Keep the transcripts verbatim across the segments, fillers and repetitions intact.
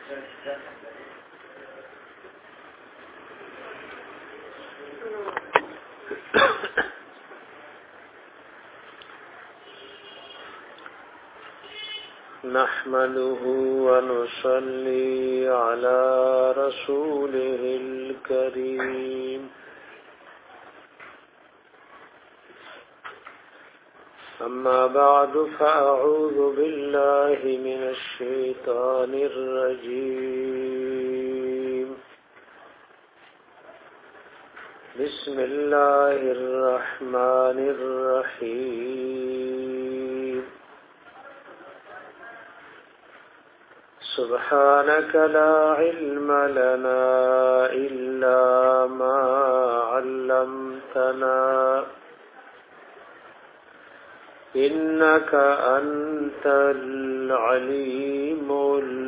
نحمده ونصلي على رسوله الكريم أما بعد فأعوذ بالله من الشيطان الرجيم بسم الله الرحمن الرحيم سبحانك لا علم لنا إلا ما علمتنا إنك أنت العليم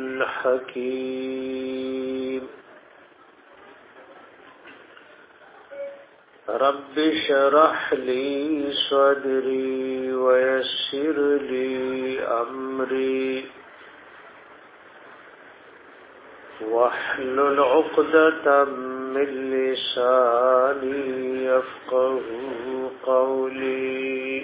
الحكيم رب اشرح لي صدري ويسر لي أمري واحلل عقدة من لساني يفقه قولي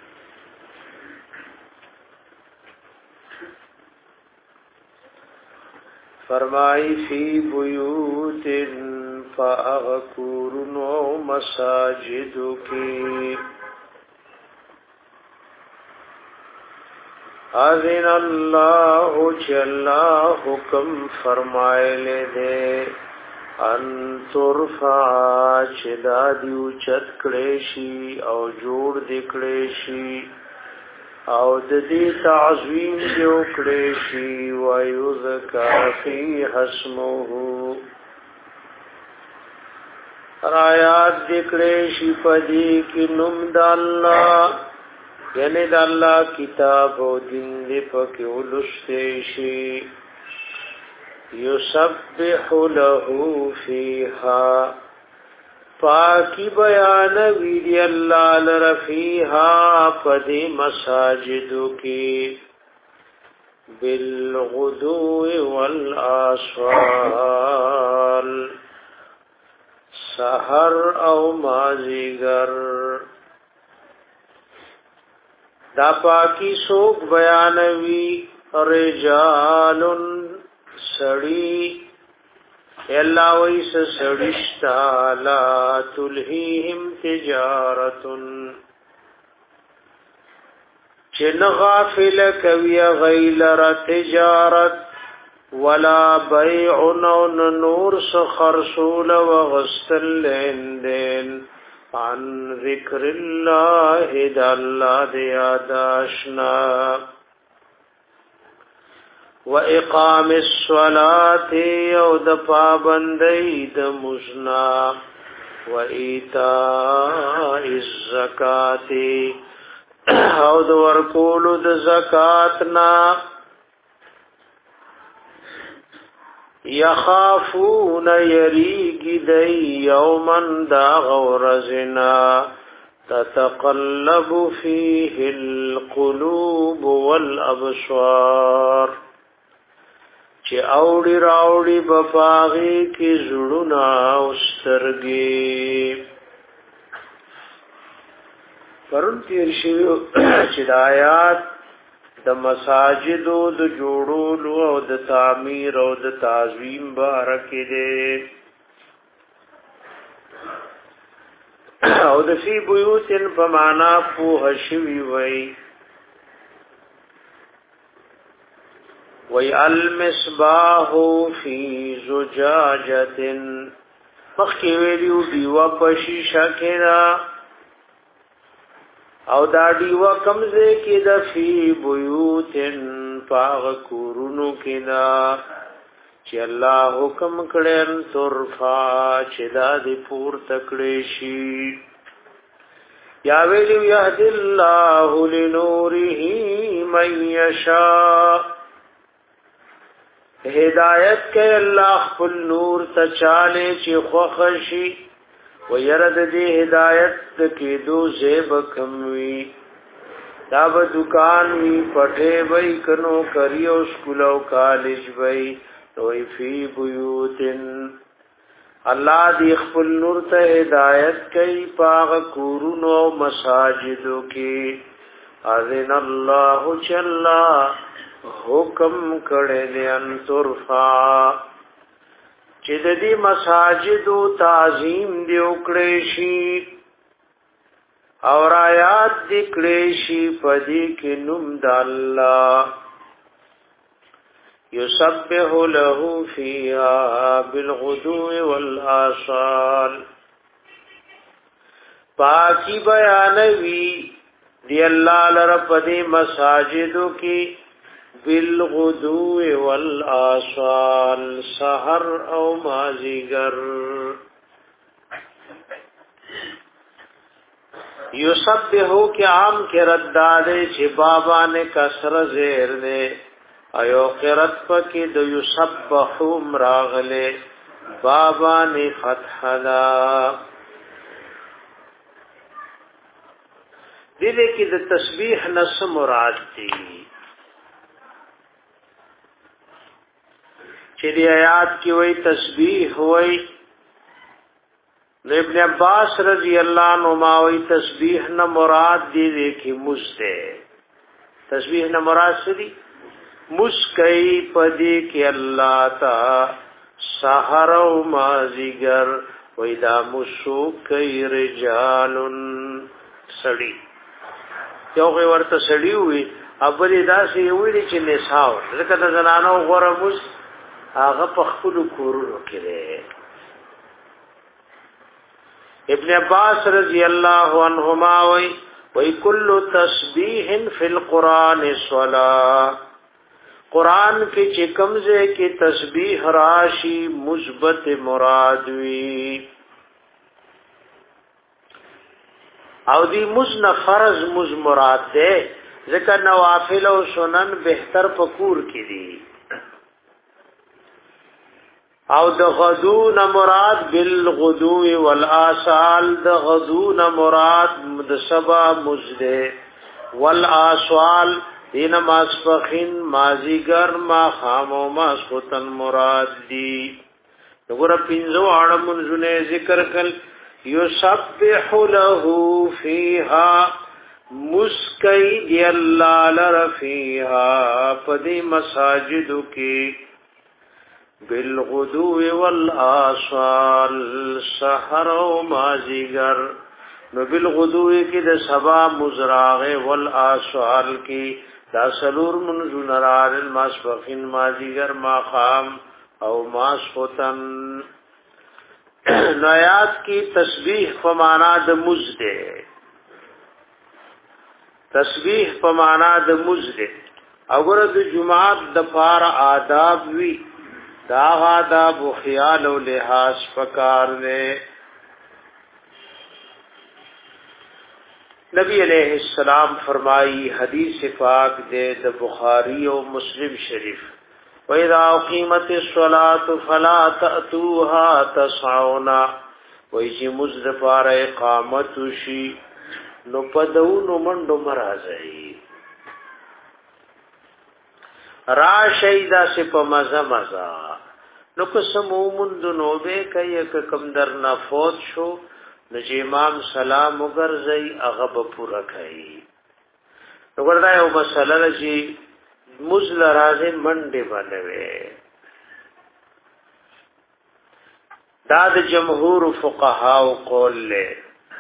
فرمائی فی بیوت فاغکورن و مساجد کی اذن اللہ جلا حکم فرمائے لے دے ان ترفع چدا دیو چت کڑیشی او جوڑ دکڑیشی او د دې تعظیم جو کړي شي و یذکر فی اسمه آیات ذکر شي پدې کې نوم د الله یعنی د الله کتاب او دین دې پکې ولسته شي یسبح له فیها پاکی بیان ویدی اللہ لرفیہا پدی مساجدو کی بالغدو والآسوال سحر او مازیگر دا پاکی سوک بیانوی رجال سڑی اللہ ویس سڑشتا لا تلہیہم تجارتن چن غافل کوی غیلر تجارت ولا بیعن نور سخرسول وغسل لیندین عن ذکر اللہ دا اللہ دیاداشنا و اقام الصلاة او د پابندی د مزنا و ایتاء الزکاة او د ورکول د زکاتنا یخافون یریگی دی یومن دا غورزنا تتقلب فیه القلوب والابصار چه اوڑی راوڑی بفاغی کی زڑونا استرگی پرون تیر شویو چه دا آیات دا مساجد و دا جوڑولو او دا تعمیر او دا تعظیم بارکی دے او دا فی بیوتن پمانا پوہ شوی وی وی المصباح فی زجاجت مخی ویلیو دیوا پشیشا کنا او دا دیوا کمزے کی دا فی بیوتن پاغ کورونو کنا چی اللہ حکم کڑن ترفا چی دا دی پور تکڑیشی یا ویلیو یهد اللہ لنوره من یشاء ہدایت کے اللہ خپل نور تچالے چی خوخشی و یرد دی ہدایت کی دو زیب کموی دا با دکان وی پٹھے بئی کنو کریو سکولو کالج بئی وی فی بیوتن الله دی خپل نور ته هدایت کوي پاغ کورونو مساجدو کې اذن الله چلا حکم کړي ان ترفع چې د دې مساجدو تعظیم دی وکړي شي اور آیات دی کړي شي پدې کې نوم د الله یسبح له فیها بالغدو والآصال پاکی بیانوی دی اللہ لرب دی مساجدو کی بالغدو والآصال سحر او مازیگر یسبحو کی عام کے ردادے چھ بابا نے کسر زیر دے ایو قرت پکی دو یسبحو مراغلے بابا نے فتح دا دیدے کی دو تسبیح نس مراد دی چلی آیات کی وی تسبیح ہوئی ابن عباس رضی اللہ عنہ ماوی تسبیح نہ مراد دی دیکھی مجھتے تسبیح نہ مراد سے دی مسکئی پدی کی اللہ تا سحر و مازیگر ویدا مسوکی رجال سڑی یو غی ورطا سڑی ہوئی اولی دا سی ویلی چی نساو ذکر دا زنانو غرموز آغا پخپلو کورونو کرے ابن عباس رضی اللہ عنہما وی وی کل تسبیح فی القرآن صلاة قرآن کی چکمزے کی تسبیح راشی مثبت مرادوی او دی مزن فرض مز مراد دے ذکر نوافل و سنن بہتر پکور کی دی او د غدون مراد بالغدو والآصال د غدون مراد د سبا مزده والآصال دین ماسفخین مازیگر ما خامو ماسخوتن مراد دی نگورا پینزو آڑمون زنے ذکر کل یسبح له فیها مسکی دی اللہ لرفیها پدی مساجدو کی بالغدو والآصال سحر و مازیگر نو بالغدو کی د سبا مزراغ والآصال کی دا سلور منزو نرار الماسفخین مازیگر ما خام او ماسفتن نایات کی تسبیح پمانا د مزدے تسبیح پمانا د مزدے اگر د جماعت د پار آداب وی دا آداب و خیال و لحاظ پکار نے نبی علیہ السلام فرمائی حدیث پاک دے د بخاری و مسلم شریف وَإِذَا أُقِيمَتِ الصَّلَاةُ فَلَا تَأْتُوهَا تَسْعَوْنَ وَإِذِ مُزْدَفَارَ اقامت شي نو پدونو منډو مرازي را شیدا سے په مزه مزه نو قسمو مند نو به کوي کم در نه فوت شو نو چې امام سلام وګرځي هغه به پورا کوي نو وردا یو مسله چې مزل رازه منډه بنوي دا د جمهور فقها او قول له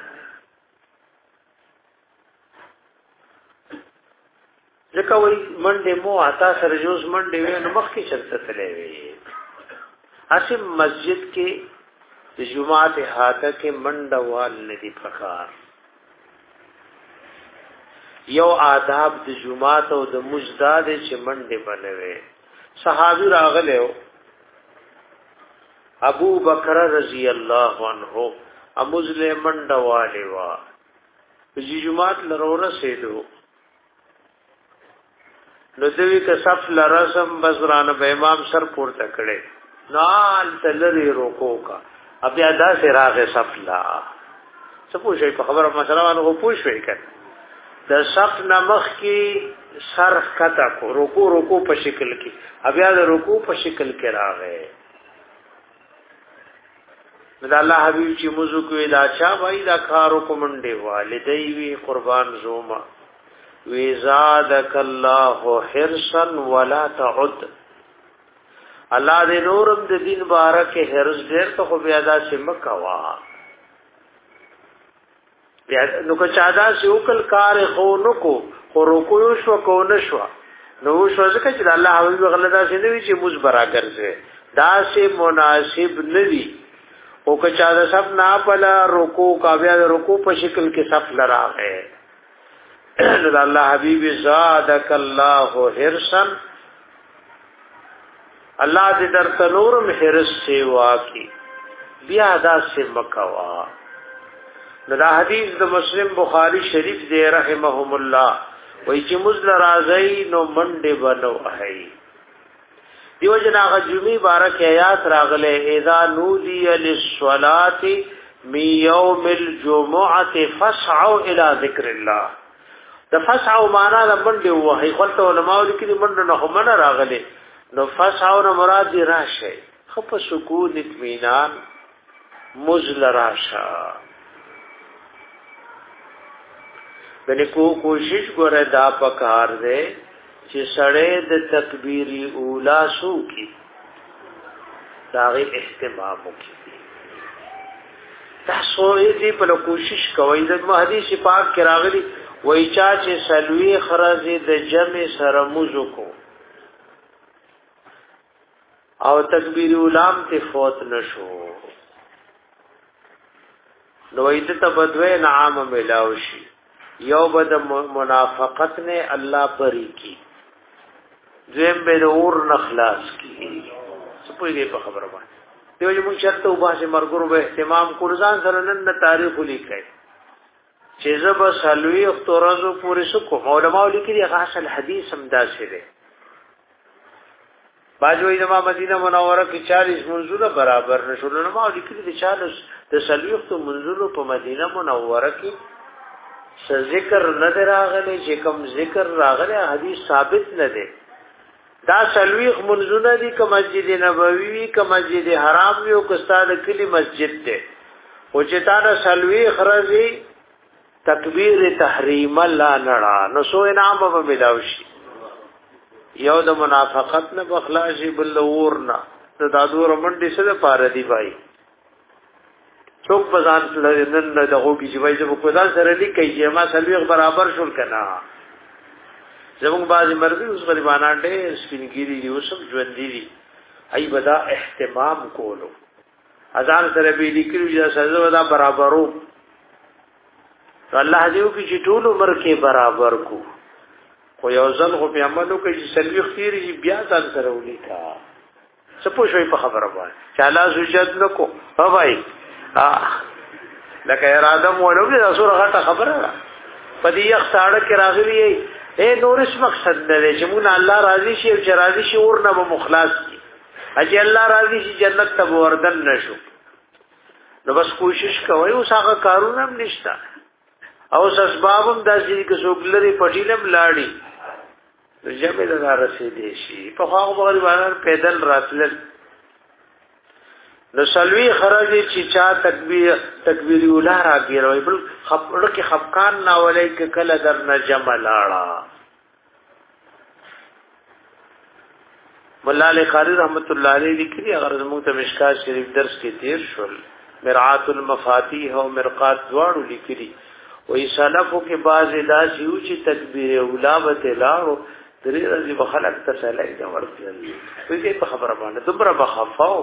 ځکه وای منډه مو آتا سره جوز منډه وي نو مخ کې شرط تلې وي اسیم مسجد کې د جمعه هاته کې منډه وال ندي فقار یو آداب د جمعات او د مجداد چې منډه بنوي صحابي راغله ابو بکر رضی الله عنه امزله منډه والے وا چې جمعات لرور سیدو نو دوی که صف لرسم بزران به امام سر پورته کړي نال تلری روکو کا بیا دا سه راغه صف لا څه پوښي په خبره مسله باندې پوښوي کړه د صف نمخ کی سر کتا کو رکو رکو په شکل کې بیا د رکو په شکل کې راغې دا الله حبیب چې موضوع کوي دا چا وای دا کارو کومنده والدی وی قربان زوما وی زادک الله حرصا ولا تعد الله دې نورم د دین بارک حرص ډېر ته خو بیا دا سمکوا بیا نو که چا دا سوکل کار خو نو کو خو رکو شو کو نشو نو شو ځکه چې الله حبیب غلطا سي نه وی چې موږ برابر شه دا سه مناسب ندي او که چا دا سب نا پلا رکو کا بیا رکو په شکل کې صف لراغه نو الله حبیب زادک الله حرصا الله دې در تنورم حرص سیوا کی بیا دا سه مکوا نو دا حدیث د مسلم بخاری شریف دی رحمهم الله وای چې مزل راځي نو منډه بنو هي دیو جنا غجمی بارک آیات راغله اذا نودی للصلاه من يوم الجمعه فاسعوا الى ذکر الله د فاسعوا معنا د منډه وهي خپل علماء لیکلي منډه نه هم راغله نو فاسعوا نه مراد دی راشه خپ سکون اطمینان مزل راشه بلې کو کوشش ګره دا پکار دے چې سړې د تکبیری اولا سو کی داغه اهتمام وکړي تاسو دې په کوشش کوئ د حدیث پاک کې راغلي وای چا چې سلوی خرزه د جمع سره موزو کو او تکبیر اولام ته فوت نشو نو ایت تبدوی نعام ملاوشی یو بد منافقت نے اللہ پری کی زم به نور نخلاص کی سپوی دې په خبره باندې دیو چې موږ شرط او باسه مرګرو به اهتمام قرآن سره نن تاریخ لیکي چې زب سلوی اخترازو پورې سکو علماء لیکلي غاصل حدیث هم داسې ده باجوې د مدینه منوره کې چالیس منزله برابر نشول علماء لیکلي چې چالیس د سلوی اختو منزله په مدینه منوره کې څه ذکر نه راغلی چې کوم ذکر راغلی حدیث ثابت نه ده دا سلوی منزونه دي که مسجد نبوي که مسجد حرام وي او که ستاسو کلی مسجد ده او چې تا سلوی خرزي تکبیر تحریم لا نړه نو سو انعام به ملاوي یو د منافقت نه بخلاصي بل ور نه د دادور منډي سره پاره دی بھائی څوک بزان نن دغه کی چې وایي چې په ځان سره لیکي چې ما سلوي برابر شول کنه زموږ بعضی مرګي اوس غریبانان ډېر سپینګيري دي اوسم ژوند دي ای بدا اهتمام کولو اذان سره به لیکلو چې سزا ودا برابرو الله دې او چې ټول عمر کې برابر کو خو یو ځل خو په عملو کې چې سلوي خيري بیا ځان سره ولیکا څه پوښوي په خبره باندې چې الله سجد نکو ها بھائی لکه اراده مولو دې رسول غټه خبره په دې اختاړه کې راغلي اے نورش مقصد نه چې مونږ الله راضي شي او چې راضي شي ورنه به مخلص شي اجي الله راضي شي جنت ته وردن نشو نو بس کوشش کوي اوس هغه کارونه هم نشته او اسباب هم داسې کې څوګلري پټیلم لاړی جمع د رسیدې شي په هغه غریبانو پیدل راتل نو سلوی خرجی چې چا تکبیر تکبیر اوله راګیروي بل خپړه کې خفقان ناولای ک کله در نجم لاړه مولا علی قاری رحمت الله علیه لیکلی اگر زموږ ته مشکات شریف درس کې تیر شول مرعات المفاتیح او مرقات دواړو لیکلی وې سلفو کې باز داسې او چې تکبیر اوله وته لاړو درې ورځې بخلک تسلای دا ورته وي په خبره باندې دومره بخفاو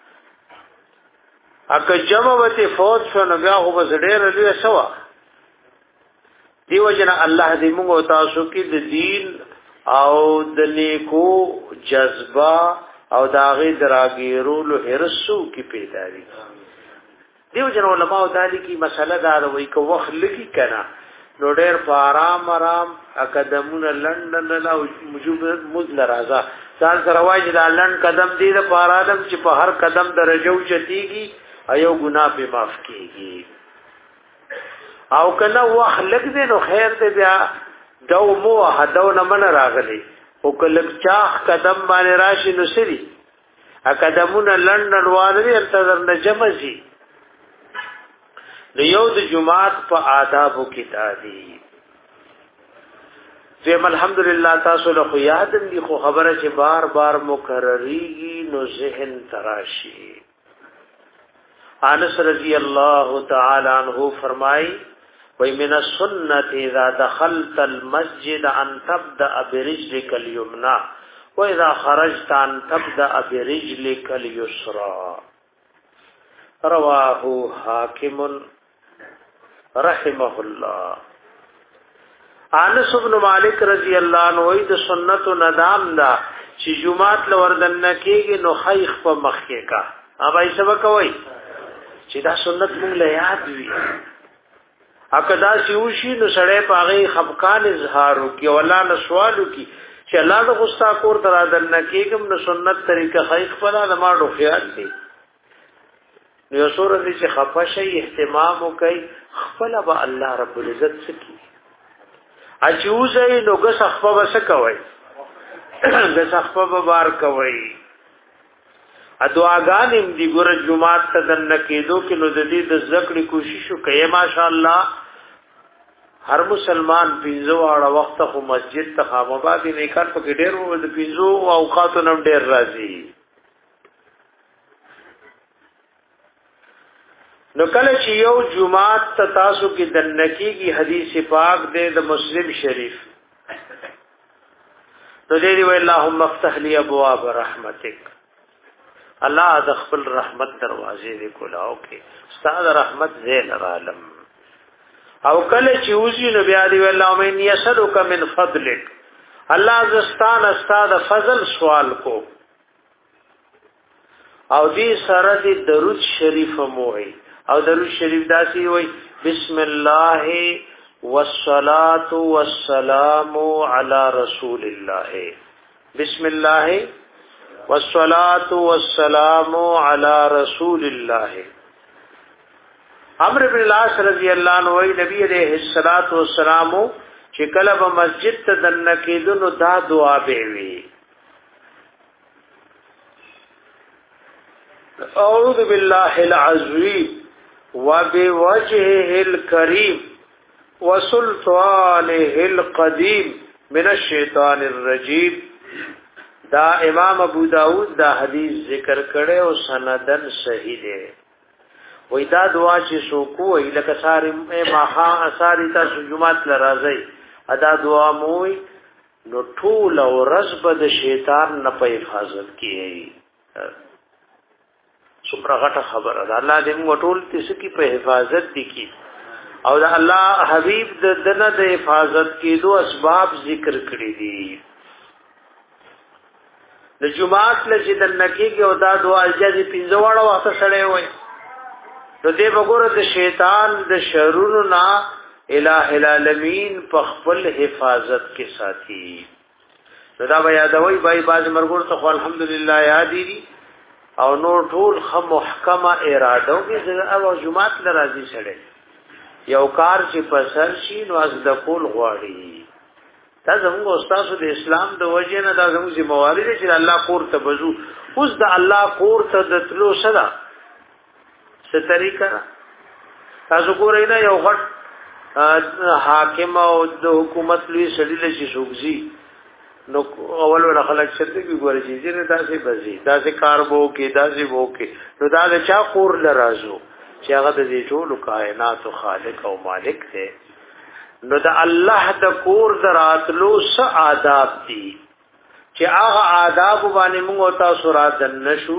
اکه جمع وته فوت شو نو بیا خو بس ډېر لوي سوا دیو جن الله دې موږ تاسو کې د دین او د نیکو جذبه او داغه دراګیرول هرسو کې پیدا دي دیو جن علماء دالي کی مسله دا وایي کو وخت لګي کنه نو ډېر په آرام آرام اقدمون لندن لا موجود مزل راځه ځان سره وایي دا لند قدم دې د پارادم چې په هر قدم درجو چتيږي ایو گناہ به معاف کیږي او کنه وخت لګ دې نو خیر دې بیا دو مو هدو نه من راغلی او کله چاخ قدم باندې راشي نو سری ا قدمونه لندن وانه انتظر نه جمعي نو یو د جمعات په آدابو کې تادي زم الحمدلله تاسو له یاد دي خو خبره چې بار بار مکرریږي نو ذهن تراشي انس رضی الله تعالی عنہ فرمای وای من السنه اذا دخلت المسجد ان تبدا برجلك اليمنى واذا خرجت ان تبدا برجلك اليسرى رواه حاکم رحمه الله. انس بن مالک رضی الله عنه د سنت ندام دا چې جمعات لوردن کېږي نو خیخ په مخ کې کا اوبای سبا کوي چې دا سنت مونږ له یاد وي اکدا سیوشي نو سړی پاغي خفقان اظهارو کې ولا نه سوالو کې چې الله د غصا کور درادل نه کېږم نو سنت طریقه خیخ په لا ماړو خیال دي نو سورہ دې چې خفشي اهتمام وکي خپل به الله رب العزت سکی اچوزه نو ګس خفه وس کوي ګس خفه بار کوي ادواګانم دی ګور جمعات ته دن کېدو کې نو د دې د ذکر کوشش وکي ماشاءالله هر مسلمان پینځو اړه وخت خو مسجد ته خامباد نه کار پکې ډېر وو د پینځو اوقاتو نم ډېر راځي نو کله چې یو جمعات ته تاسو کې دنکی کی حدیث پاک دے د مسلم شریف نو دې دی اللهم افتح لي ابواب رحمتک الله د خپل رحمت دروازې دې کولاو کې استاد رحمت زین عالم او کله چې وزي نو بیا دی اللهم ان يسرك من فضلک الله زستان استاد فضل سوال کو او دې سره دې درود شریف موعي او درود شریف داسي وي بسم الله والصلاه والسلام على رسول الله بسم الله والصلاه والسلام على رسول الله. عمرو بن العاص رضی الله عنه وی نبی علیہ الصلوۃ والسلام چې کله په مسجد ته دن کېدو دا دعا به وی اعوذ بالله العظیم وبوجهه الكريم وسلطانه القديم من الشيطان الرجيم. دا امام ابو داود دا حدیث ذکر کړي او سندن صحیح دی. وې دا دعا چې سو کوی لکه ساری ماها اساری تاسو جمعات لرازي ادا دعا موي نو ټول او رزب د شیطان نه په حفاظت کیږي. څومره غټه خبره ده الله دې موږ ټول تاسو کی په حفاظت دي کی او دا الله حبیب د دنه د حفاظت کېدو اسباب ذکر کړی دي. د جمعات لږ د نکیږي او دا دعا اجازه پینځواړه وخت سره وي نو دې وګوره د شیطان د شرونو نا الہ العالمین په خپل حفاظت کې ساتي. دا بیا دوی بای باز مرګور ته الحمدلله یاد دي او نور ټول خم محکمه اراده کې او جمعات لرازي سره یو کار چې په سر شي نو از د کول غواړي. دا زموږ استاد د اسلام د وجه نه دا زموږ ذمہواری دي چې الله کور ته بزو اوس د الله کور ته د تلو سره څه طریقه تاسو ګورئ نه یو غټ حاکم او د حکومت لوی سړي لشي شوګزي نو اول ور خلک شته کی ګوري چې دې تاسو بزي تاسو کار وو کې تاسو وو کې نو دا د چا کور لرازو چې هغه د دې ټول کائنات خالق او مالک دی. نو د الله د کور دراتلو څه آداب دي چې هغه آداب باندې موږ تاسو را دنشو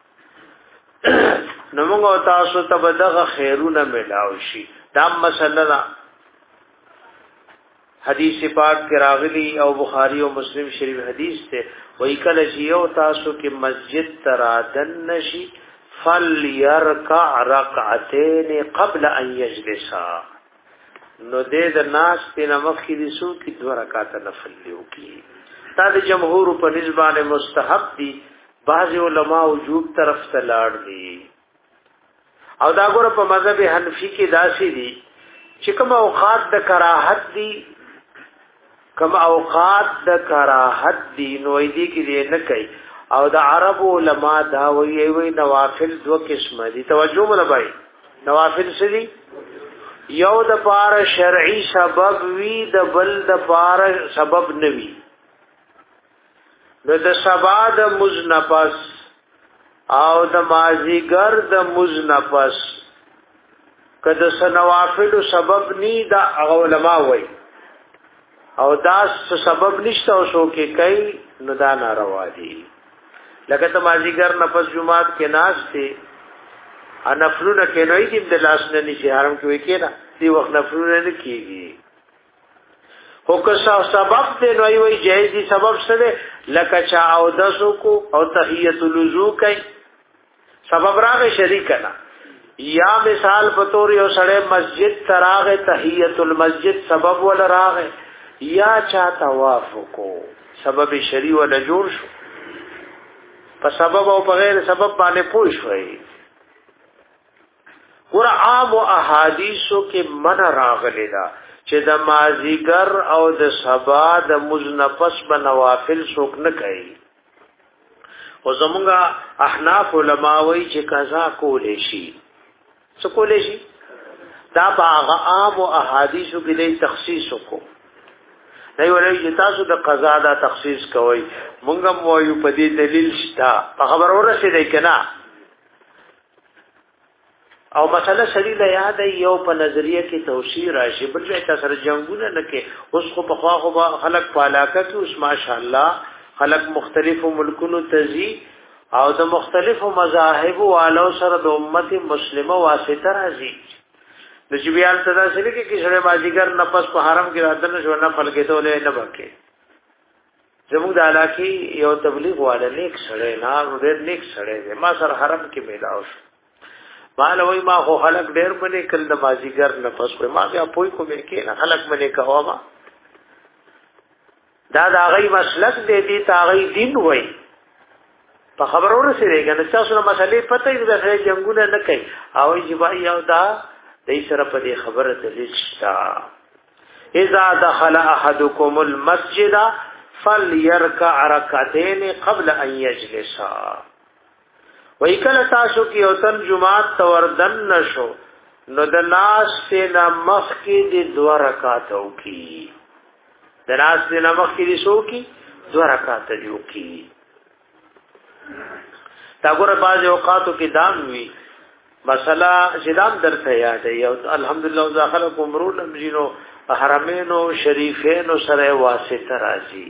نو موږ تاسو ته بدغه خیرونه ملاوي شي. دا مسله حدیث پاک کې راغلی او بخاری او مسلم شریف حدیث ته وای کله چې یو تاسو کې مسجد ترادن نشي فليركع ركعتين قبل ان يجلس نو دې د ناس په نمخ کې د سو کې دوه رکعات نفل وکړي. دا د جمهور په نسبت مستحب دي. بعض علما وجوب طرف ته لاړ دي او دا ګوره په مذهب حنفي کې داسې دي چې کوم اوقات د کراهت دي کم اوقات د کراهت دی نو دی کې دی نه کوي او د عرب علما دا وی وی نوافل دو قسمه دي توجه ملبای نوافل سدي یو د پار شرعي سبب وی د بل د پار سبب نوي نو د سبا د مزنفس او د مازیګر د مزنفس کده سنوافل سبب ني دا علما وی او دا سبب نشته او شو کې کوي نو دا ناروا دي لکه ته مازیګر نفس جمعات کې ناس دي ا نفلونه کې نوې دي د لاس نه نشي حرام کې وي کېنا دی وخت نفلونه نه کیږي خو که سبب دې نوې وي جایز دي سبب سره لکه چا او دسو کو او تحیت الوضو کوي سبب راغی شریک نه یا مثال پتور یو سړی مسجد تراغه تحیت المسجد سبب ول راغه یا چا طواف کو سبب شریع ول جوړ شو په سبب او په غیر سبب باندې پوه شوي ور عام احادیثو کې من راغلی دا چې د مازیګر او د سبا د مزنفس بنوافل څوک نه کوي او زمونږه احناف علماوی چې قضا کولې شي څه کولې شي دا باغ عام احادیثو کې د تخصیص کو نه ولې تاسو د قضا دا تخصیص کوي مونږ مو یو په دې دلیل شته په خبر ورسېږي کنه او مسله شری له یاد یو په نظریه کې توسیع راشي بل ځای تاسو جنگونه نه کې اوس خو په خوا خو خلق پالاکه کې اوس ماشاءالله خلق مختلفو ملکونو تزي او د مختلفو مذاهب والو سره د امت مسلمه واسطه راځي د جبیان صدا سره کې کیسه ماجیګر نفس په حرم کې راځنه شو نه فل کې ته ولې نه بکې زموږ د علاقې یو تبلیغ والا نیک سره نه ډېر نیک سره دی ما سره حرم کې میلاو شو مال وای ما خو خلق ډېر باندې کله د ماجیګر نفس په ما بیا پوي کو مې کې نه خلق باندې کوا ما دا دا غي مسلک دې دي تا غي دین وای په خبرو رسېږي کنه تاسو نو مسلې پته دې د جنگونه نه کوي او جبای یو دا دې سره په دې خبره دلیل شتا اذا دخل احدكم المسجد فليركع ركعتين قبل ان يجلس وای کله تاسو کې او تن جمعات توردن نشو نو د ناس ته مخ کې د دوه رکعات وکي د ناس ته مخ کې د شو کې دوه رکعات وکي تا ګوره باز اوقاتو کې دام وی مسله جدام درته یاد دی او الحمدلله داخله کومرو لمجینو حرمینو شریفینو سره واسطه راځي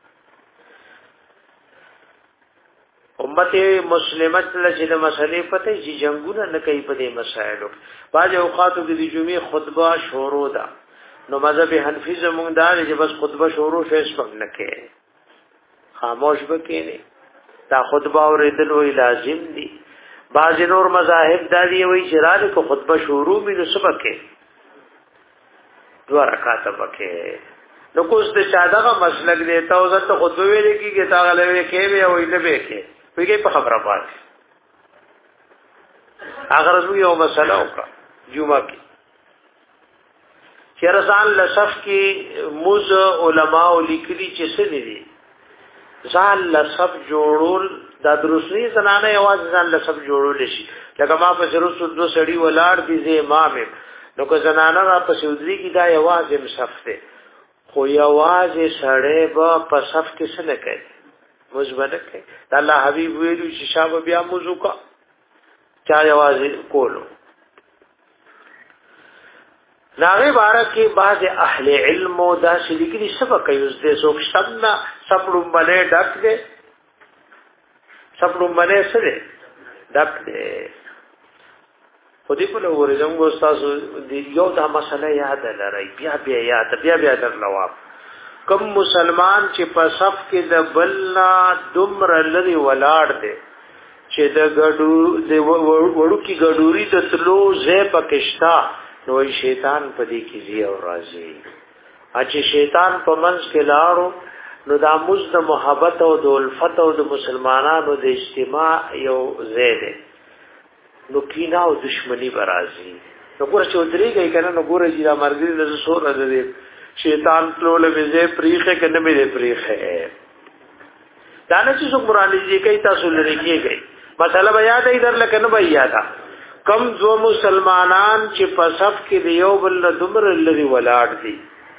امت مسلمه چې د مسلې پته چې جنگونه نه کوي په دې مسایلو باز اوقاتو کې د جمعې خطبه شروع ده نو مذهب حنفي زموږ دا چې بس خطبه شروع فیسبوک نه کوي خاموش بکینه دا خطبه اوریدل وی لازم دي بعض نور مذاهب دا دی وی چې راځي کو خطبه شروع مې نو سبکه دوه رکعات پکې نو کوس ته شادغه مسلک دیتا او زه ته خطبه ویل کیږي تا غلې کې وی او نه به کې ویږي په خبره پات اگر زه یو مسله وکړه جمعه کې چې رسال لصف کې موز علماء لیکلي چې څه دي ځان لصف جوړول دا دروسي زنانه یواز ځان لصف جوړول شي لکه ما په شروع دو سړی ولاړ دي زه امام نو که زنانه را په سودري کې دا یواز مصف ده خو یواز سړی به په صف کې څه نه کوي مزبنه کوي الله حبيب ویلو چې شاب بیا موضوع کا چا یواز کولو ناغه بارک کې بعض اهل علم او دا شلیکري سبق کوي اوس دې څوک شتنا سپړم باندې ډک دې سپړم باندې سره ډک دې خودی په لور زموږ استاد دې یو دا مسله یاد لري بیا بیا یاد بیا بیا در لواب کوم مسلمان چې په صف کې د بلنا دمر لري ولاړ دې چې د ګډو د وړو کې ګډوري د تلو زې پکشتا نو شیطان په دې کې زی او راځي چې شیطان په منځ کې لاړو نو د اموز د محبت او د الفت او د مسلمانانو د اجتماع یو زید نو کینا او دشمنی برازي نو ګور چودري کوي کنه نو ګور چې دا مرګري د سور راځي شیطان تلول به پریخه کنه به پریخه دانه چې څو قرآن دې کوي تاسو لري کېږي مسله بیا دې در لکه نه بیا دا کم دو مسلمانان چې په صف کې یو بل دمر لري ولاړ دي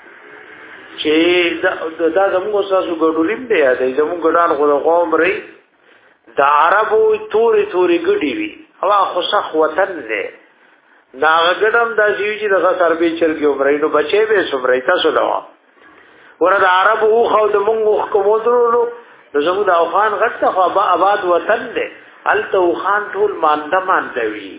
چې دا دا زموږ تاسو ګډولیم دی دا زموږ ګډان غو قوم ری د عربو توري توري ګډي وي هوا خوشخ وطن دی دا ګډم دا چې د سربي چرګي عمرې نو بچي به سمري تاسو دا ورته عربو خو د مونږ کومو درلو نو زموږ د افغان غټه خو آباد وطن دی الته خان ټول مانده مانده وي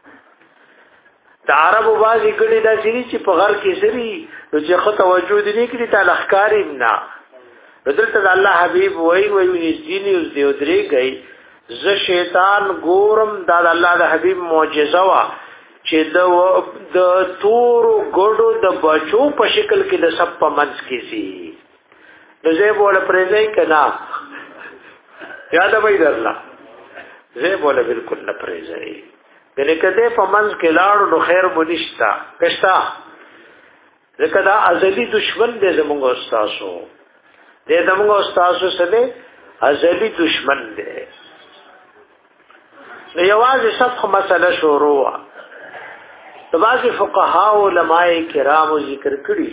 د عربو بازي کړي دا چې په غر کې سری نو چې خو توجه دي نه کړی تعالی ښکاریم نه بدلته الله حبيب وای وای نږدې اوس دی درې گئی ز شیطان ګورم دا الله د حبيب معجزه وا چې د د تور ګړو د بچو په شکل کې د سب په منځ کې سي نو زه بوله پرېځای کنا یاد وای درلا زه بوله بالکل نه پرېځای دله کده په منځ کې لاړو نو خیر مونښتا کښتا ځکه دا ازلی دشمن دې زموږ استادو دې زموږ استادو سره ازلی دشمن دې نو یوازې صفه مسله شروع وا د بعض فقها او علماء کرامو ذکر کړی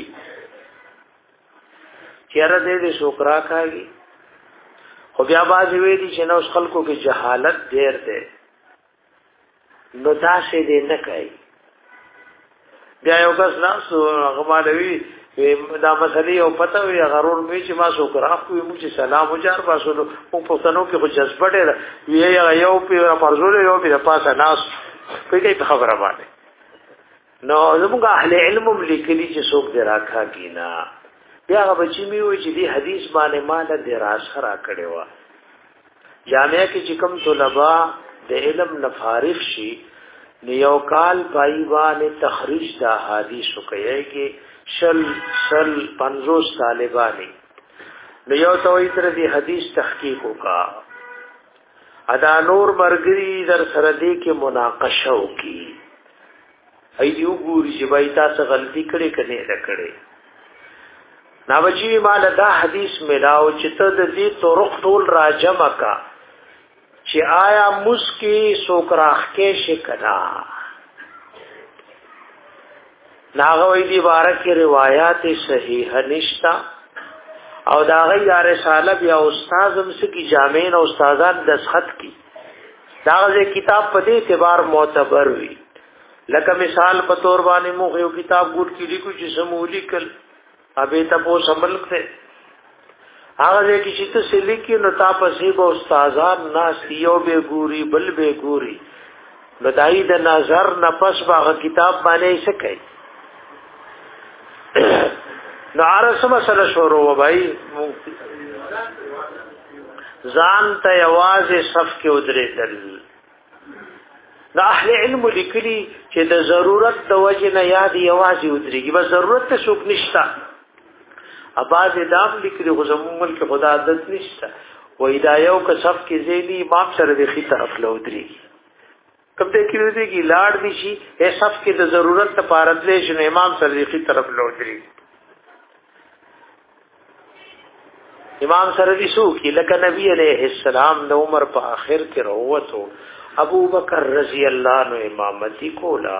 چیرې دې شوکرا کوي خو بیا باز ویلي چې نو خلکو کې جهالت ډېر ده نو تاسو دې نه کوي بیا یو کس ناسو غمالوي دا مسلې او پته وي غرور می چې ما شوکرا کوي موږ چې سلام وجار باسو نو په تنو کې خو جذبه ډېر وی یو په مرزول یو په پاسه ناس په دې خبره باندې نو زموږ اهل علم لیکلي چې څوک دې راکا کینا بیا هغه بچی می وي چې دې حدیث باندې مال دې راس را کړي وا جامعه کې چې کوم طلبا د علم نفارف شي نیو کال پای باندې تخریج د حدیث کوي کې شل شل پنځوس طالبانی نو یو توي تر دې حدیث تحقیق وکا ادا نور مرګري در سره دې کې مناقشه وکي ایو ګوري چې بای تاسو غلطي کړې کني نه کړې نا بچی مال دا حدیث ملاو چې ته د دې طرق ټول راجمع کا چې آیا مسکی سوکراخ کې شکنا ناغوی دی بارک روایات صحیح نشتا او دا غي رساله بیا استاد هم سکی جامعین او استادان دسخط کی دا غي کتاب په دې اعتبار معتبر وي لکه مثال په تور باندې مو یو کتاب ګوټ کې لیکو چې سمولی کل ابه تاسو سمبل کړه هغه کې چې ته سلیکي نو تاسو به استادان ناس یو به ګوري بل به ګوري بدای د نظر نه پس باغ کتاب باندې څه کوي نو عرصه مسله شروع و بھائی ځان ته یوازې صف کې ودرېدل د اهل علم لیکلي چې د ضرورت د وجه نه یاد یوازې ودرېږي به ضرورت ته څوک نشته اباز دام لیکلي خو زموږ ملک خدا عادت نشته و هدايو که صف کې زیلی امام سره د خي طرف له ودرېږي کم دې کې ودرېږي لاړ دي شي هي صف کې د ضرورت لپاره دلې شنو امام سره د خي طرف له ودرېږي امام سره دي شو کې لکه نبی عليه السلام د عمر په اخر کې وروته ابو بکر رضی اللہ عنہ امامتی کولا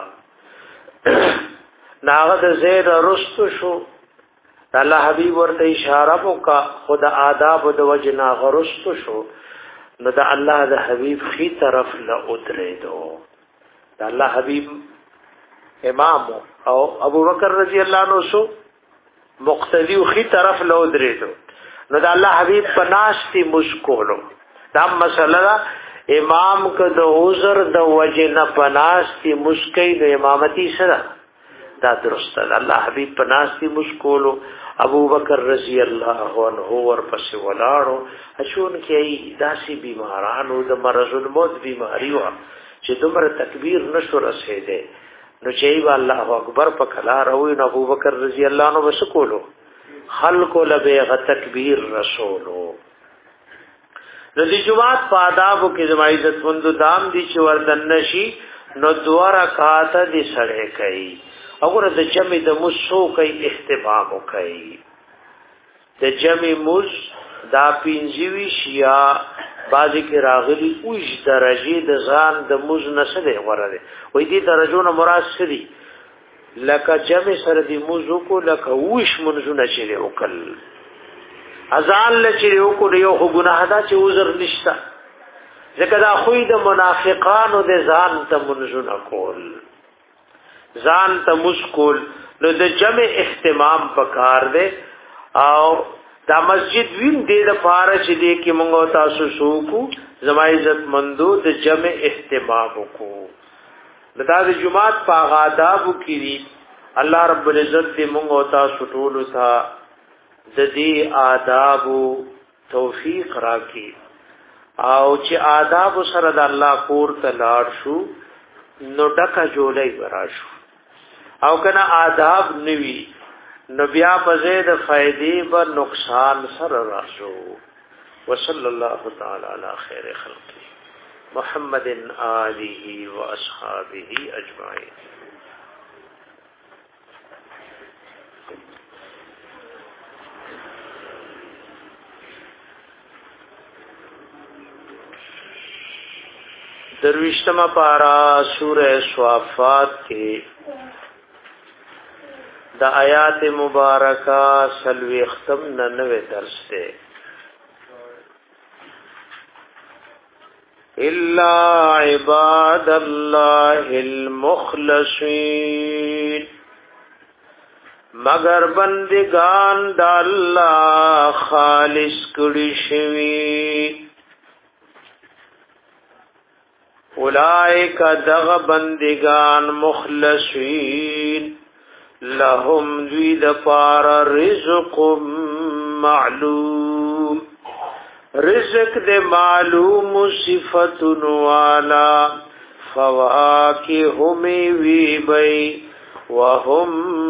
ناغد زید رستو شو اللہ حبیب ورته اشاره وکا خود آداب د وجنا غرستو شو نو د الله د حبیب خي طرف له اتریدو د الله حبیب امام او ابو بکر رضی اللہ عنہ شو مقتدی خي طرف له اتریدو نو د الله حبیب پناشتي مشکولو دا مسله امام که د عذر د وجه نه پناستی مسکی د امامتی سره دا درسته الله حبیب پناستی مسکولو ابو بکر رضی الله عنه ور پس ولاړو اچون کې داسي بیمارانو د مرض الموت بیماری وا چې دومره تکبیر نشو رسیدي نو چې الله اکبر په کلا روي نو ابو بکر رضی الله عنه وسکولو خلق لبه تکبیر رسولو نو دی جماعت په آدابو کې زما عزت مند دام دي چې وردن نشي نو دوه رکعات دي سره کوي وګوره د جمع د مسو کوي اهتمام کوي د جمع مز دا پینځوي شیا بعضی کې راغلي اوج درجه د ځان د مز نسله ورده وې دې درجونه مراد سړي لکه جمع سره د مزو کو لکه اوش منځونه چې وکړ ازال چې وکړ یو خو ګناه ده چې عذر نشته ځکه دا خوې د منافقانو د ځان ته منځونه کول ځان ته مسکول نو د جمع اهتمام پکار دی او دا مسجد وین دې د پاره چې دې کې موږ تاسو شوکو زما عزت مندو د جمع اهتمام وکړو دا د جمعات په آداب کې الله رب العزت دې موږ تاسو ټول ته د دې آداب توفیق راکړي او چې آداب سره د الله کور ته لاړ شو نو ډکه جوړای وراشو او کنه آداب نوی نو بیا په زید فائدې و نقصان سره راشو وصلی الله تعالی علی خیر خلق محمد آله و اصحابہ اجمعین درویشتمہ پارا سورہ صافات کے دا آیات مبارکہ سلوی ختم ننوے درس دے الا عباد اللہ المخلصین مگر بندگان دا اللہ خالص کڑی شوی اولائک دغ بندگان مخلصین لهم ذی دپار رزق معلوم رزق دے معلوم صفت والا فواکہ میوی بی وهم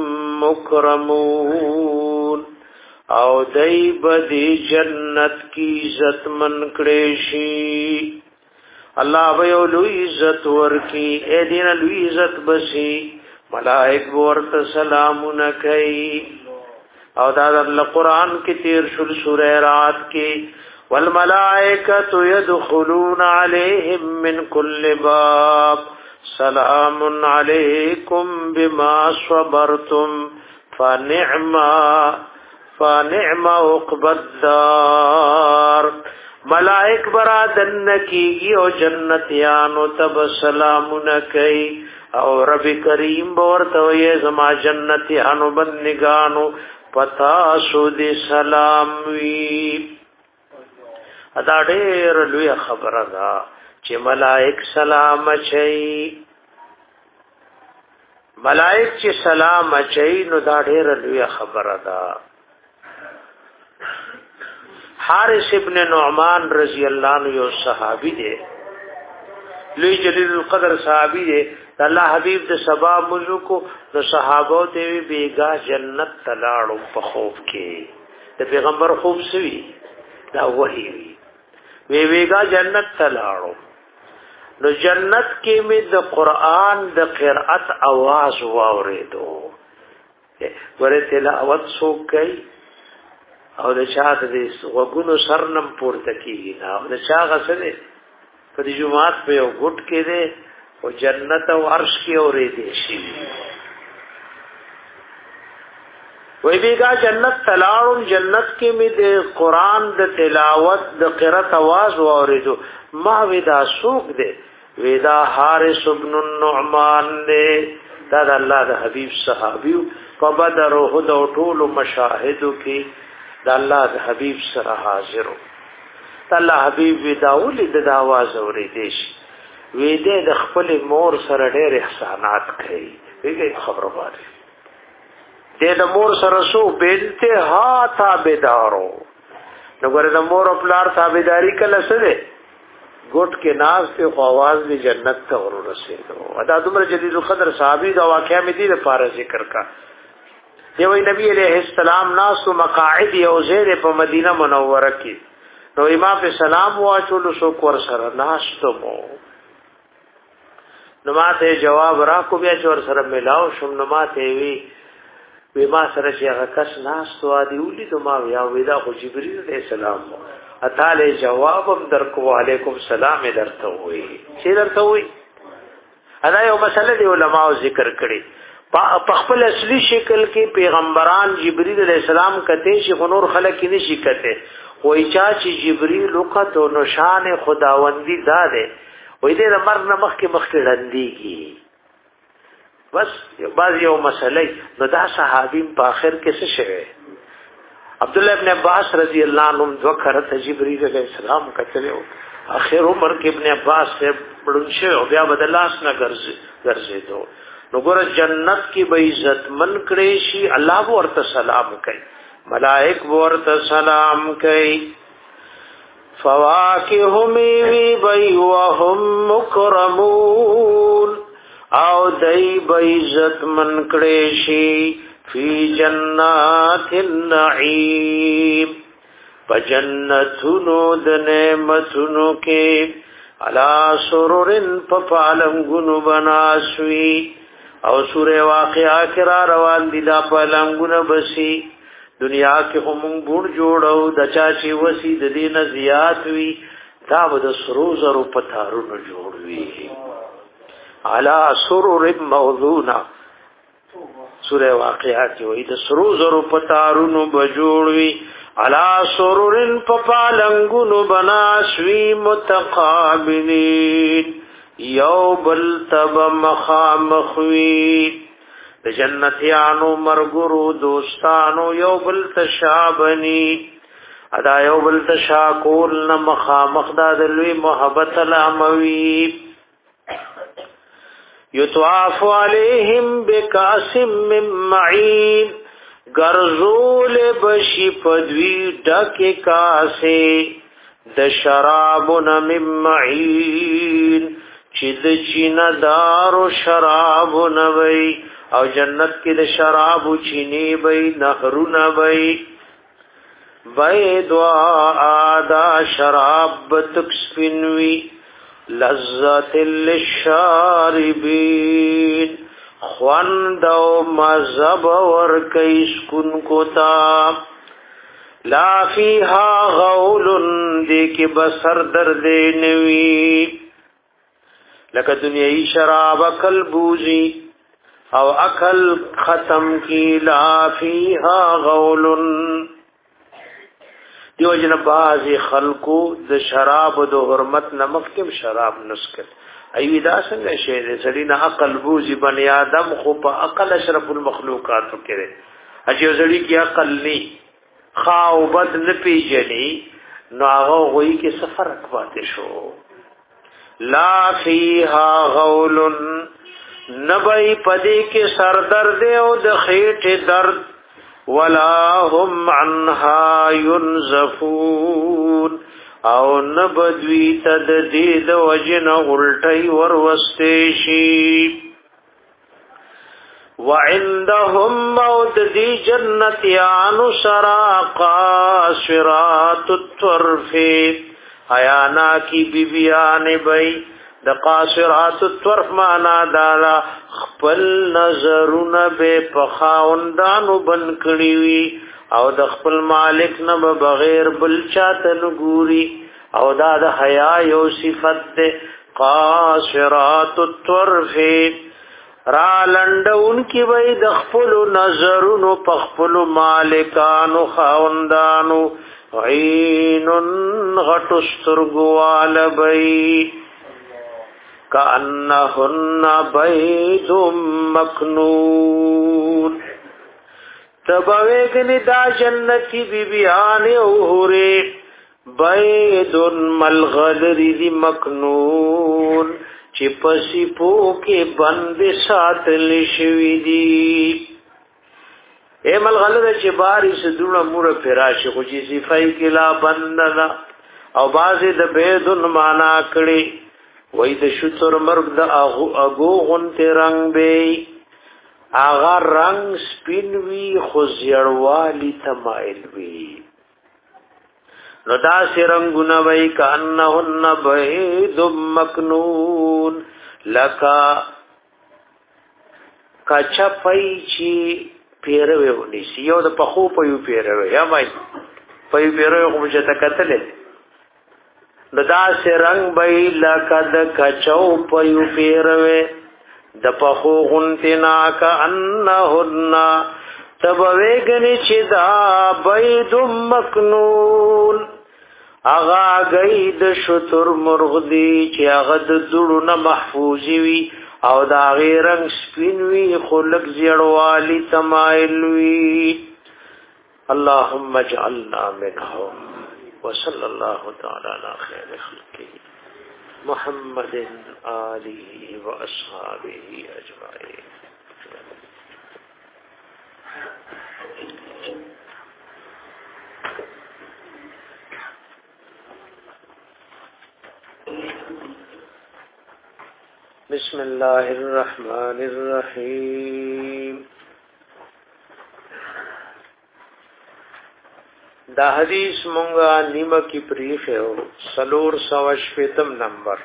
مکرمون او دی بدی جنت کی عزت من کڑیشی اللہ بیو لوی عزت ورکی اے دین لوی عزت بسی ملائک ورت سلامون کئی او دا اللہ قرآن کی تیر شل سورہ رات کی والملائکۃ يدخلون علیہم من کل باب سلام علیکم بما صبرتم فنعم فنعم عقبى الدار ملائک برادن کی او جنتیانو تب سلامون کئی او رب کریم بورتو یہ زما جنتیانو بندگانو پتا سو دی سلام وی ادا ډېر لوی خبره ده چې ملائک سلام اچي ملائک چې سلام اچي نو دا ډېر لوی خبره ده حارث ابن نعمان رضی اللہ عنہ یو صحابی دے لوی جلیل القدر صحابی دے اللہ حبیب د سبا مزو کو د صحابو ته بیگا جنت تلاړو په خوف کې د پیغمبر خوف سوي دا وحی وی بیگا جنت تلاړو نو جنت کې می د قران د قرأت आवाज واورېدو ورته تلاوت سو کوي او د شاد دې وګونو سرنم پورته کیږي نو د چا غسله په دې جمعات په یو ګټ کې ده او جنت او عرش کې اورې دي شي وې بیگا جنت تلاړم جنت کې می د قران د تلاوت د قرات आवाज واورېدو ما ودا سوق دې ودا حارث ابن النعمان دې دا د الله د حبيب صحابيو په بدر او احد او ټول مشاهدو کې د الله د حبيب سره حاضر الله حبيب وداول د आवाज اورېدې شي وې دې د خپل مور سره ډېر احسانات کوي دې خبره وایي دې د مور سره سو بنته ها تابعدارو نو ګره د مور او پلار تابعداري کله سره ګټ کې ناز په आवाज دی جنت ته ورسېدو ادا دمر جدید القدر صحابي دا واقعیا مې دې لپاره ذکر کا دی وی نبی علیہ السلام ناس مقاعد او زیر په مدینه منوره کې نو امام په سلام واچول سو کور سره ناشته مو نو ماته جواب را کو بیا چې ور سره ملاو شم نو ماته وی وی ما سره چې هغه کس ناس تو ادي ولي ته ما یا ودا خو جبريل عليه السلام اتاله جوابم درکو علیکم السلام درته وی چې درته وی ادا یو مسله دی علماء ذکر کړي په خپل اصلي شکل کې پیغمبران جبريل عليه السلام کته شي نور خلک نشي کته وای چا چې جبريل وکړو نو شان خداوندی زاده وای دې مرګ نه مخکې مخکې لندېږي بس بعض یو مسله نو دا صحابي په اخر کې څه شوه عبد الله ابن عباس رضی الله عنه ذکر ته جبريل عليه السلام کتلو اخر عمر کې ابن عباس سے پړنشه او بیا بدلاس نه ګرځي ګرځي دو نو ګور جنت کې به عزت من کړي شي الله ورته سلام کوي ملائک ورته سلام کوي فواکههم وی بی وهم مکرمون او دای به عزت من کړي شي فی جنات النعیم پجنتونو د نعمتونو کې علا سرورن پپالنګونو بناسوي او سوره واقعا کرا روان دي دا پالنګونو بسي دنیا کې هم ګور جوړو د چا چې وسی د دین زیات وی دا د سرو زرو پتارونو جوړ وی علا سرور موضونا سوره واقعا کې وی د سرو زرو پتارونو بجوړ وی علا سرورن پپالنګونو بناسوي متقابلین یو بل تب مخامخوی د جنتیانو مرګرو دوستانو یو بل تشابنی ادا یو بل تشاکول نه مخامخ د لوی محبت الاموی یطواف علیہم بکاسم من معین گرزول بشی پدوی ڈک کاسے د شرابن من معین چید چینا دارو شرابن وی او جنت کې د شرابو چینی وی نهرون وی وی دعا آدا شراب بتکسپنوی لذت للشاربین خوند او مذهب ورکی سکن کو تا لا فیها غول دی کی بسر درد نوی لکه دنیای شراب اکل بوزی او اکل ختم کی لا فیها غول دیو جن بازی خلقو د شراب د حرمت نمک کم شراب نسکت ایوی دا څنګه شی دې سړی نه عقل بوزي بنی آدم خو په عقل اشرف المخلوقات کړي اجي سړی کی عقل ني خاو بد نه پیژني نو هغه وایي کې سفر اکواته شو لا فیها غول نبی پدې کې سر درد او د خېټه درد ولا هم عنها ينزفون او نبدوی تد دید وجن غلطی وروستیشی وعندهم موت دی جنتیانو سراقا شرات الطرفی حیانا کی بیبیان بی د قاصرات الطرف معنا دالا خپل نظرون بے پخاوندانو بن کړي او د خپل مالک نه بغیر بل چاته نګوري او دا د حیا یو صفت ده قاصرات الطرف را لندون کی وای د خپل نظرونو په خپل مالکانو خاوندانو عین غټسترګوال بی کأنهن بيض مكنون تبویگنی دا جنتی بی بیان اوہوری بید ملغلری دی مکنون چی پسی پوکی بند ساتل شوی دی اے ملغلر چی باری سدون مور پراشی خوچی صفائی کلا بندنا او بازی دا بیدن مانا کڑی وی دا شتر مرگ دا اگو غنتی رنگ بی آغا رنگ سپینوی خوزیروالی تمائل وی نو دا سی رنگونا وی کانہن بید مکنون لکا کچا پای چی پیروي ونی یو د پخو پيو پیروي یا مای پيو پیروي خو چې تکتلې ددا سه رنگ بې لکا د کچو پيو پیروي د پخو غنتنا کا انهن تب ویګنی چې دا بيد مکنون اغا گئی د شتر مرغ دی چې هغه د زړونو محفوظ وي او دا غیر رنگ سپین وی خلق زیړوالی تمایل وی اللهم اجعلنا منهم وصلى الله تعالى على خير خلقه محمد آله واصحابه اجمعين بسم الله الرحمن الرحیم دا حدیث مونږه نیمه کی پریخه او سلور سو شپیتم نمبر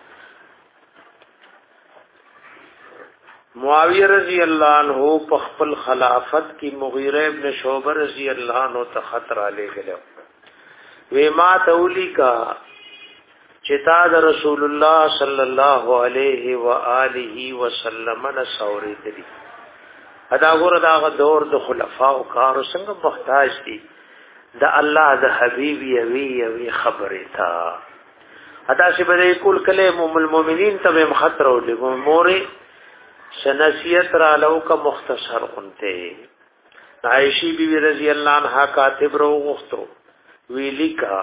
معاویہ رضی اللہ عنہ په خپل خلافت کی مغیرہ ابن شعبہ رضی اللہ عنہ ته خطر علی گلو وی ما تولی کا چتا د رسول الله صلی الله علیه و آله وسلم نسوری دی ادا غره دا دور د خلفاء او کار څنګه محتاج دي د الله د حبیب یوی یوی خبره تا ادا چې بده کول کلم المؤمنین ته خطر او لګو مورې شناسیت را لو کا مختصر کنته عائشہ بی بی رضی اللہ عنہا کاتب رو غختو ویلی کا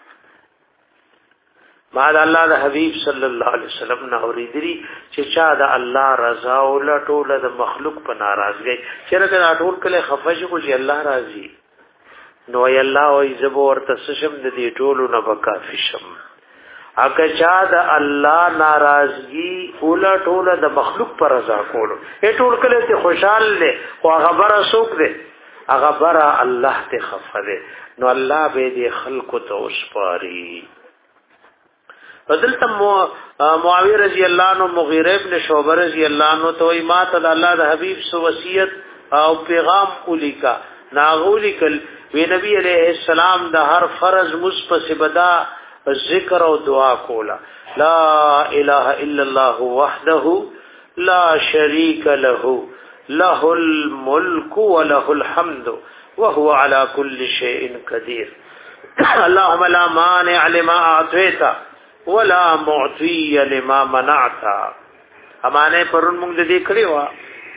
ما د الله د حبیب صلی الله علیه وسلم نه اوریدلی چې چا د الله رضا او لټول د مخلوق په ناراضګي چیرته راټول کله خفش کو چې الله راضي نو ی الله او زبو ورته سشم د دې ټولو نه وکافي شم اګه چا د الله ناراضګي او لټول د مخلوق پر رضا کولو ای ټول کله ته خوشحال له او خبره سوق ده هغه بره الله ته خفده نو الله به دې خلق ته وسپاري بدلته معاویہ رضی اللہ عنہ مغیرہ ابن شعبہ رضی اللہ عنہ تو ما تعالی اللہ د حبیب سو وصیت او پیغام اولی کا ناغولی کل وی نبی علیہ السلام د هر فرض مصپس بدا ذکر او دعا کولا لا اله الا الله وحده لا شریک له له الملك وله الحمد وهو على كل شيء قدير اللهم لا مانع لما اعطيت ولا معطي لما منعت امانه پرون موږ دې کړی و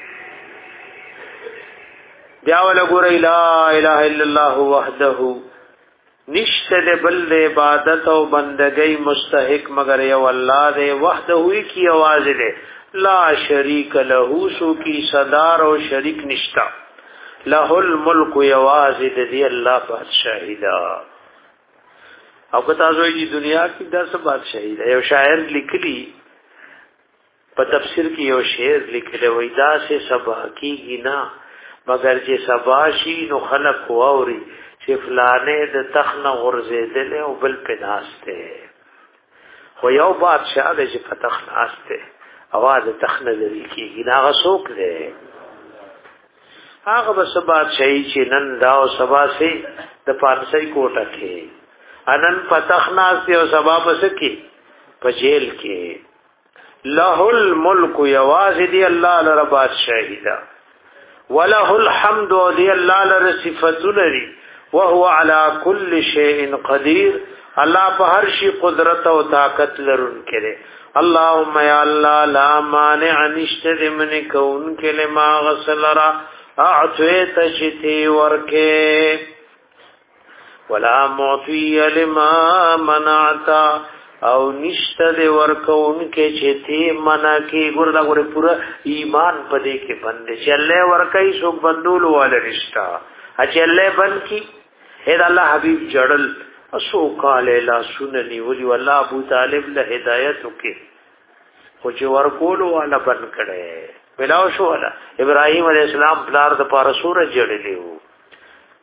بیا ولا ګور لا اله الا الله وحده نشته بل عبادت او بندګۍ مستحق مگر یو الله دې وحده کی आवाज دې لا شریک له سو کی صدر او شریک نشتا له الملك یواز دې الله بادشاہی دا او که تاسو یې دنیا کې درس بادشاہی دا یو شاعر لیکلی په تفسیر کې یو شعر لیکلی وای دا سه سبا کیږي نه مگر چې سبا شي نو خلق واوري چې فلانه د تخنه غرزیدل او بل پناسته خو یو بادشاہ د چې په تخناسته اواز تخنه لري کیږي نه غسوک دی هغه بس بادشاہي چې نن دا او سبا سي د پانسي کوټه کې انن پتخناس او سبا پس کی په جیل کې له الملك یواز دی الله لره بادشاہی دا وله الحمد دی الله لره صفات لري وهو على كل شيء قدير الله په هر شي قدرت او طاقت لرونکي اللهم یا الله لا مانع نشته من کون کلمہ غسلرا اعطیت شتی ورکه ولا معطی لما منعت او نشته د ورکون کې چې تی منا کې ګوردا ګوره پورا ایمان پدې کې باندې چې الله ورکای سو بندول ولا رشتہ چې الله بن کی اې الله حبیب جړل اسو قال لا سنني ولي والله ابو طالب له هدایت وکي خو چې ورکول ولا بن کړي ولاو شو ولا ابراهيم عليه السلام بلار د پاره سورہ جړلې وو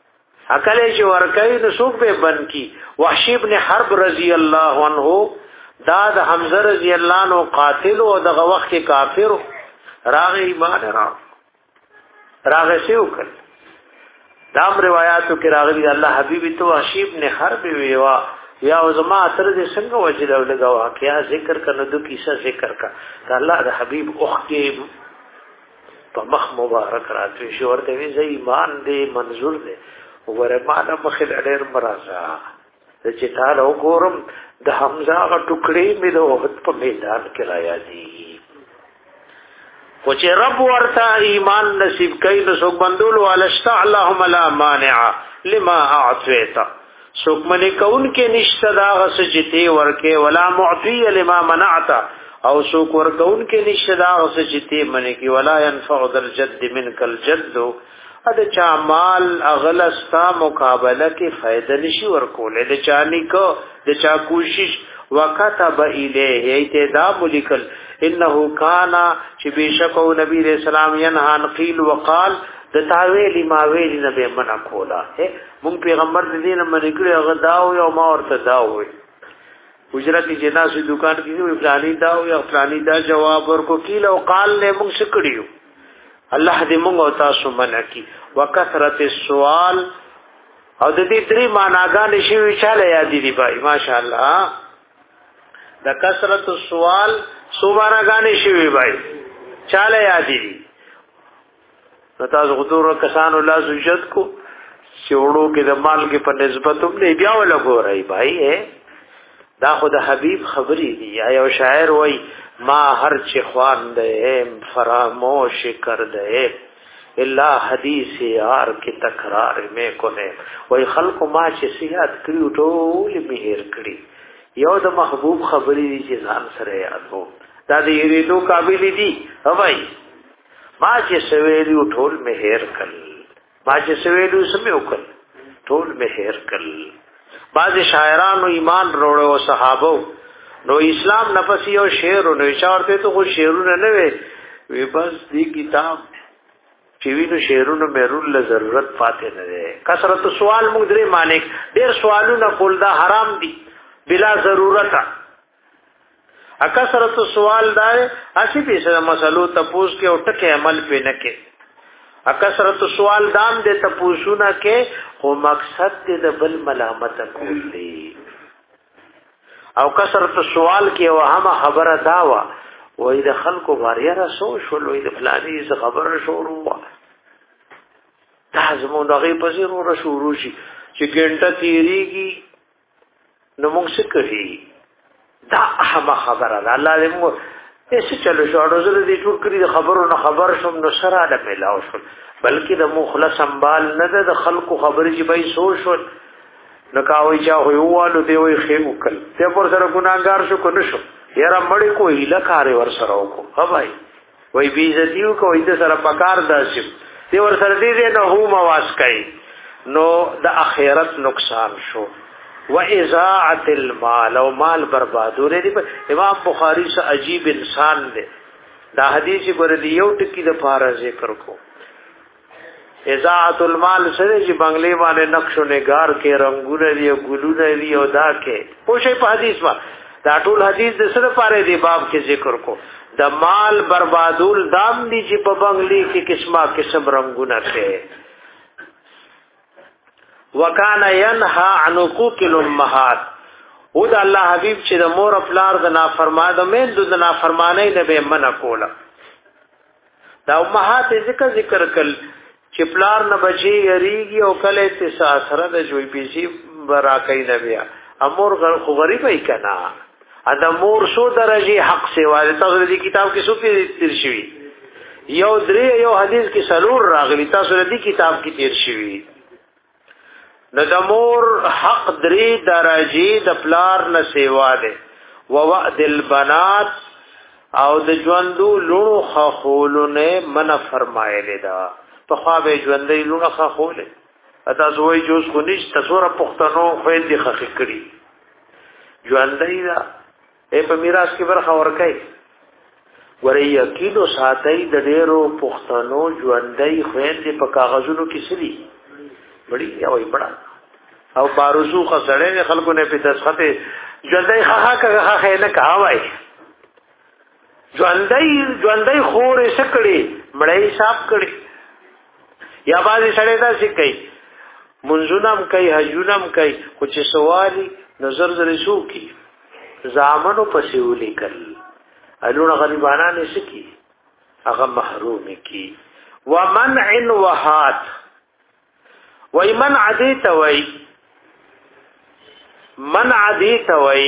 اکل چې ورکای د سوق به بن کی وحشی ابن حرب رضی الله عنه دا د حمزه رضی الله عنه قاتل او دغه وخت کې کافر راغ ایمان را راغ شیو کړ دا روایتو کې راغلي الله حبیبی تو حشیب نے حرب ویوا یا زما تر دې څنګه وجلو لګاو کیا ذکر کنه دو کیسه ذکر کا الله د حبیب اوخ کې په مخ مبارک راتوي شو ورته وی زې ایمان دې منظور دې وګوره ما مخه ډېر مرزا چې تعالی وګورم د حمزه غ ټوکړې مې د وخت په میدان کې رایا دي او چې رب ورته ایمان نصیب کړي نو څوک بندول ولشتا اللهم لا مانع لما اعطيت څوک منی کون کې نشته دا غس چې ورکه ولا معطي لما منعت او څوک ورکون کې نشته دا غس چې منی کې ولا ينفع ذل جد منك الجد اده چا مال اغلستا مقابله کې فائدہ نشي ورکول د چانی کو د چا کوشش وکتب الیه ایتداب لیکل انه کان چې بشکو نبی رسول الله ینهان قیل وقال د تاویلی ماویلی نبی منع کولا مونږ پیغمبر دې نه منې کړی هغه داو یو ما ورته داو وي حجرتی جناسي دکان کې وی فلانی داو یا فلانی دا جواب ورکو کیل او قال له مونږ سکړیو الله دې مونږ او تاسو منع کی وکثرت السوال او د دې درې معناګان شي وچاله یاد دي بھائی ماشاءالله د کثرت السوال سوبارګان شي وی بھائی چاله یاد دي تاسو غوړو کسانو لا سجد کو چوڑو کې د مال کې په نسبت هم نه بیا ولا ګورای بھائی دا خود حبیب خبري دي یا شاعر وای ما هر چه خوان ده فراموش کرده الا حدیث یار کی تکرار میں کونے وای خلق ما چې سیات کړو ټول مهر کړی یو د محبوب خبري دي چې ځان سره یادو دا دې ریدو قابل دي هوای ما چې سویلو ټول مهر کړ ما چې سویلو سمې وکړ ټول مهر کړ بعض شاعرانو ایمان وروړو صحابه نو اسلام نفس یو شعر نو اشاره ته خو شعرونه نه وي وی بس دی کتاب چې وینو شعرونه مېرول ضرورت پاتې نه ده کثرت سوال موږ درې معنی ډېر سوالونه کول دا حرام دي بلا ضرورت ا کثرت سوال دا اسی په سره مسلو تپوس کې او ټکه عمل پې نه کې ا کثرت سوال دام دې تپوسونه کې خو مقصد دې د بل ملامت کول دي او کثرت سوال کې او هم خبره داوا وې د خلکو باریا رسو شول وې د فلاني څه خبره شروع وا تاسو مونږ دغه په زیرو را شروع شي چې ګنټه تیریږي نو موږ څه کوي دا هم خبره ده الله دې موږ څه چلو شو اورزه دې ټول کړی د خبرو نه خبر شوم نو سره ده ملاو شو بلکې د مخلص سنبال نه ده د خلکو خبرې چې به سو شو نو کاوي چا هووالو دی وي خې وکړ ته پر سره ګناګار شو کو نشو یاره مړی کو هیله کار ور سره وکړو ها بھائی وای بي عزتیو کو دې سره پکار داسم دی ور سره دې نه هو مواس کوي نو د اخرت نقصان شو و اضاعت المال او مال بربادو لري امام بخاری سے عجیب انسان دی دا حدیث ګور دی یو ټکی د پاره ذکر کو اضاعت المال سره چې بنگلې باندې نقش و نگار کې رنگونه دی او ګلونه دی او دا کې پوښي په حدیث ما دا ټول حدیث د سره پاره دی باب کې ذکر کو د مال بربادول دام دی چې په بنگلې کې قسمه قسم رنگونه کې وکانا ينها عن حقوق الامهات او د الله حبيب چې د مور افلار د نافرمانه د مې د نافرمانی نه به منع کوله دا امهات ذکر ذکر کل چې پلار نه بچي یریږي او کله ته سره د جوړ پیسي براکې نه بیا امور خو غریب ای کنا ا د مور سو درجه حق سیوا د تغری کتاب کې سو کې تیر شوی یو درې یو حدیث کې سلور راغلی تاسو د کتاب کې تیر شوی د مور حق درې درجه د پلار نه سیوا ده و وعد البنات او د ژوندو لونو خولونه من فرمایلی دا په خوا به ژوندې لونه خوله اته زوی جوز کو نش تصور پختنو خوین دي خخ کړي ژوندې دا په میراث کې برخه ورکړي ورې یقینو ساتي د ډېرو پختنو ژوندې خوین دي په کاغذونو کې سړي بڑی یا وای بڑا او بارزو خسړې خلکو نه په تسخته ژوندۍ خخه کغه خه نه کاوای ژوندۍ ژوندۍ خورې سکړي مړې صاحب کړي یا بازي سړې دا سې کوي منځونم کوي حجونم کوي خو چې سوالي نظر زری شو کی زامنو پسې ولي کړل الونه غریبانان سکی هغه محروم کی ومنع وهات ومن عديت وي من عديت وي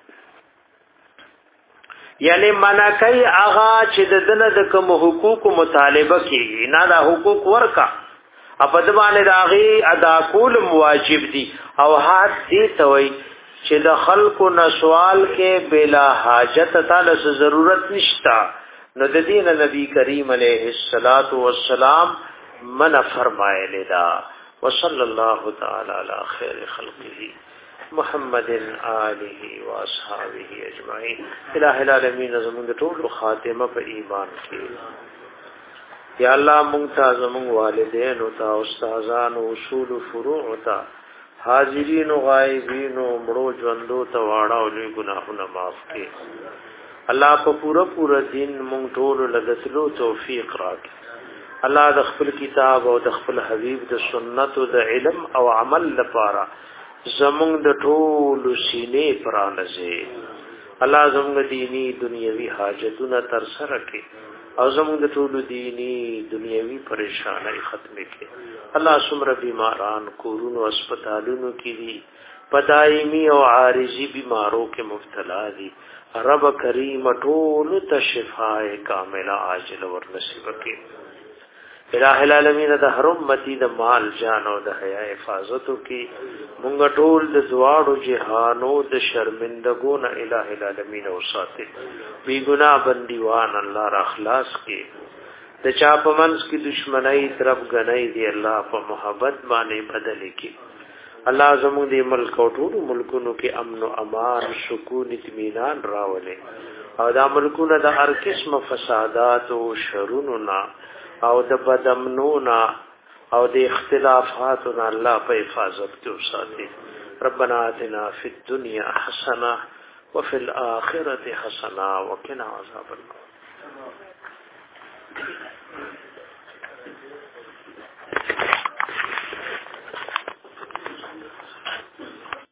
یعنی منع کوي هغه چې د دنه د کوم حقوق مطالبه کوي نه دا حقوق ورکا په د باندې داغي ادا کول واجب دي او هات دي ته وي چې د خلکو نسوال کې بلا حاجت تعالی ضرورت نشتا نو د دین نبی کریم علیه الصلاۃ والسلام من فرمایلی دا وصلی الله تعالی علی خیر خلقه محمد آله و اصحابه اجمعین الہ العالمین زمون ټول خاتمه په ایمان کې یا الله مونږ ته زمون والدین او تا استادان او اصول فروع او تا حاضرین او غایبین او مړو ژوندو ته واړه او لوی ګناهونه معاف کړي الله په پورا پورا دین مونږ ټول لګتلو توفیق راکړي الله د خپل کتاب او د خپل حبیب د سنت او د علم او عمل لپاره زمونږ د ټول سینې پرانځي الله زموږ دینی دنیوي حاجتونه تر سره کړي او زموږ د ټول دینی دنیوي پریشانای ختم کړي الله سمره بیماران کورونو هسپتالونو کې دي پدایمی او عارضی بیمارو کې مبتلا دي رب کریم ټول ته شفاء کامله عاجل ور نصیب کړي الہ العالمین د هر امتی د مال جان او د حیا حفاظت کی مونږ ټول د زواړو جهانو د شرمندګو نه الہ العالمین او ساتي بی ګناه بندیوان الله را اخلاص کی د چا په منځ کې دشمنی طرف غنۍ دی الله په محبت باندې بدل کی الله زموږ د ملک او ټول ملکونو کې امن او امان سکون اطمینان راولي او د ملکونو د هر قسم فسادات او شرونو نه او د بدامنونا او د اختلافاتنا الله په حفاظت کې وساتي ربنا آتنا فی الدنيا حسنه وفي الاخره حسنه وقنا عذاب النار